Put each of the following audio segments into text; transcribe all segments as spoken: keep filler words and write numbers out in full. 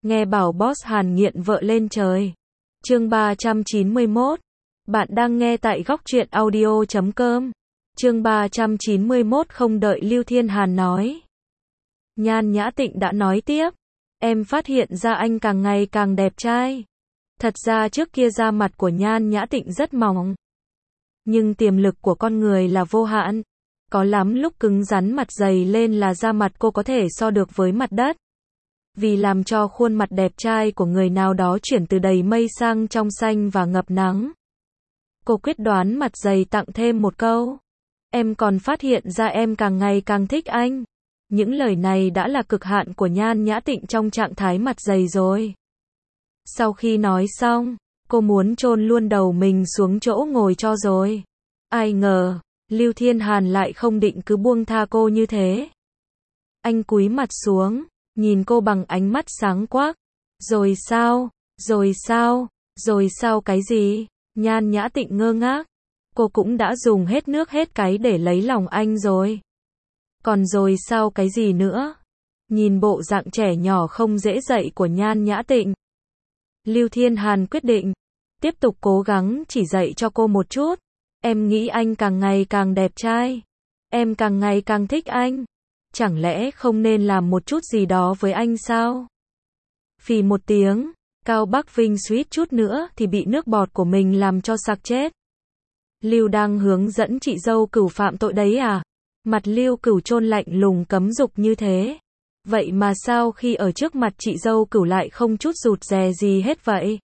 Nghe bảo boss Hàn nghiện vợ lên trời. Chương ba trăm chín mươi mốt. Bạn đang nghe tại góc truyện audio chấm com. Chương ba trăm chín mươi mốt. Không đợi Lưu Thiên Hàn nói, Nhan Nhã Tịnh đã nói tiếp. Em phát hiện ra anh càng ngày càng đẹp trai. Thật ra trước kia da mặt của Nhan Nhã Tịnh rất mỏng. Nhưng tiềm lực của con người là vô hạn. Có lắm lúc cứng rắn mặt dày lên là da mặt cô có thể so được với mặt đất. Vì làm cho khuôn mặt đẹp trai của người nào đó chuyển từ đầy mây sang trong xanh và ngập nắng, cô quyết đoán mặt dày tặng thêm một câu. Em còn phát hiện ra em càng ngày càng thích anh. Những lời này đã là cực hạn của Nhan Nhã Tịnh trong trạng thái mặt dày rồi. Sau khi nói xong, cô muốn chôn luôn đầu mình xuống chỗ ngồi cho rồi. Ai ngờ, Lưu Thiên Hàn lại không định cứ buông tha cô như thế. Anh cúi mặt xuống, nhìn cô bằng ánh mắt sáng quắc. Rồi sao? Rồi sao? Rồi sao cái gì? Nhan Nhã Tịnh ngơ ngác. Cô cũng đã dùng hết nước hết cái để lấy lòng anh rồi. Còn rồi sao cái gì nữa? Nhìn bộ dạng trẻ nhỏ không dễ dậy của Nhan Nhã Tịnh, Lưu Thiên Hàn quyết định tiếp tục cố gắng chỉ dạy cho cô một chút. Em nghĩ anh càng ngày càng đẹp trai. Em càng ngày càng thích anh. Chẳng lẽ không nên làm một chút gì đó với anh sao? Phì một tiếng, Cao Bắc Vinh suýt chút nữa thì bị nước bọt của mình làm cho sặc chết. Lưu đang hướng dẫn chị dâu Cửu phạm tội đấy à? Mặt Lưu Cửu chôn lạnh lùng cấm dục như thế. Vậy mà sao khi ở trước mặt chị dâu Cửu lại không chút rụt rè gì hết vậy?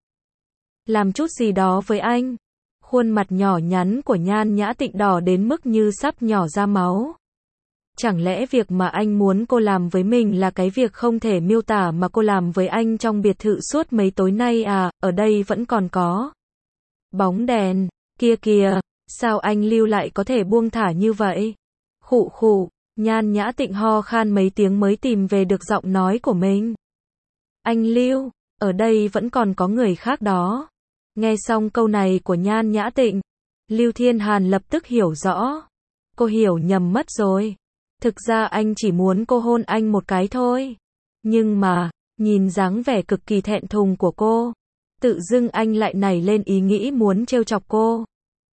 Làm chút gì đó với anh. Khuôn mặt nhỏ nhắn của Nhan Nhã Tịnh đỏ đến mức như sắp nhỏ ra máu. Chẳng lẽ việc mà anh muốn cô làm với mình là cái việc không thể miêu tả mà cô làm với anh trong biệt thự suốt mấy tối nay à? Ở đây vẫn còn có bóng đèn, kia kìa, sao anh Lưu lại có thể buông thả như vậy? Khụ khụ, Nhan Nhã Tịnh ho khan mấy tiếng mới tìm về được giọng nói của mình. Anh Lưu, ở đây vẫn còn có người khác đó. Nghe xong câu này của Nhan Nhã Tịnh, Lưu Thiên Hàn lập tức hiểu rõ. Cô hiểu nhầm mất rồi. Thực ra anh chỉ muốn cô hôn anh một cái thôi. Nhưng mà, nhìn dáng vẻ cực kỳ thẹn thùng của cô, tự dưng anh lại nảy lên ý nghĩ muốn trêu chọc cô.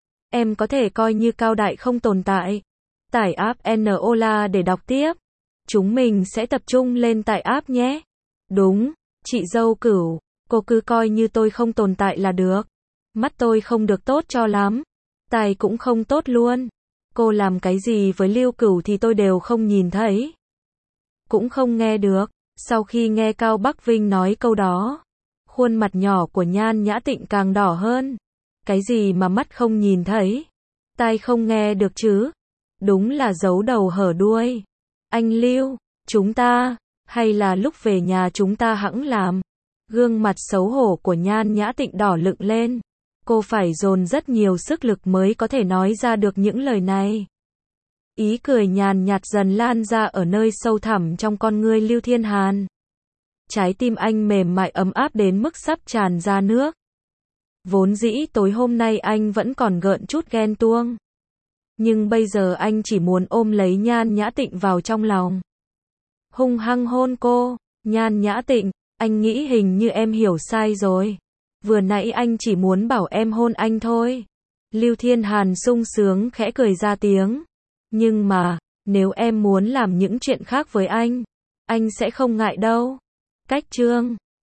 Em có thể coi như Cao Đại không tồn tại. Tải app Nola để đọc tiếp. Chúng mình sẽ tập trung lên tải app nhé. Đúng, chị dâu Cửu, cô cứ coi như tôi không tồn tại là được. Mắt tôi không được tốt cho lắm. Tai cũng không tốt luôn. Cô làm cái gì với Lưu Cửu thì tôi đều không nhìn thấy, cũng không nghe được. Sau khi nghe Cao Bắc Vinh nói câu đó, khuôn mặt nhỏ của Nhan Nhã Tịnh càng đỏ hơn. Cái gì mà mắt không nhìn thấy, tai không nghe được chứ? Đúng là giấu đầu hở đuôi. Anh Lưu, chúng ta, hay là lúc về nhà chúng ta hẵng làm. Gương mặt xấu hổ của Nhan Nhã Tịnh đỏ lựng lên. Cô phải dồn rất nhiều sức lực mới có thể nói ra được những lời này. Ý cười nhàn nhạt dần lan ra ở nơi sâu thẳm trong con ngươi Lưu Thiên Hàn. Trái tim anh mềm mại ấm áp đến mức sắp tràn ra nước. Vốn dĩ tối hôm nay anh vẫn còn gợn chút ghen tuông. Nhưng bây giờ anh chỉ muốn ôm lấy Nhan Nhã Tịnh vào trong lòng. Hung hăng hôn cô. Nhan Nhã Tịnh, anh nghĩ hình như em hiểu sai rồi. Vừa nãy anh chỉ muốn bảo em hôn anh thôi. Lưu Thiên Hàn sung sướng khẽ cười ra tiếng. Nhưng mà, nếu em muốn làm những chuyện khác với anh, anh sẽ không ngại đâu. Cách chương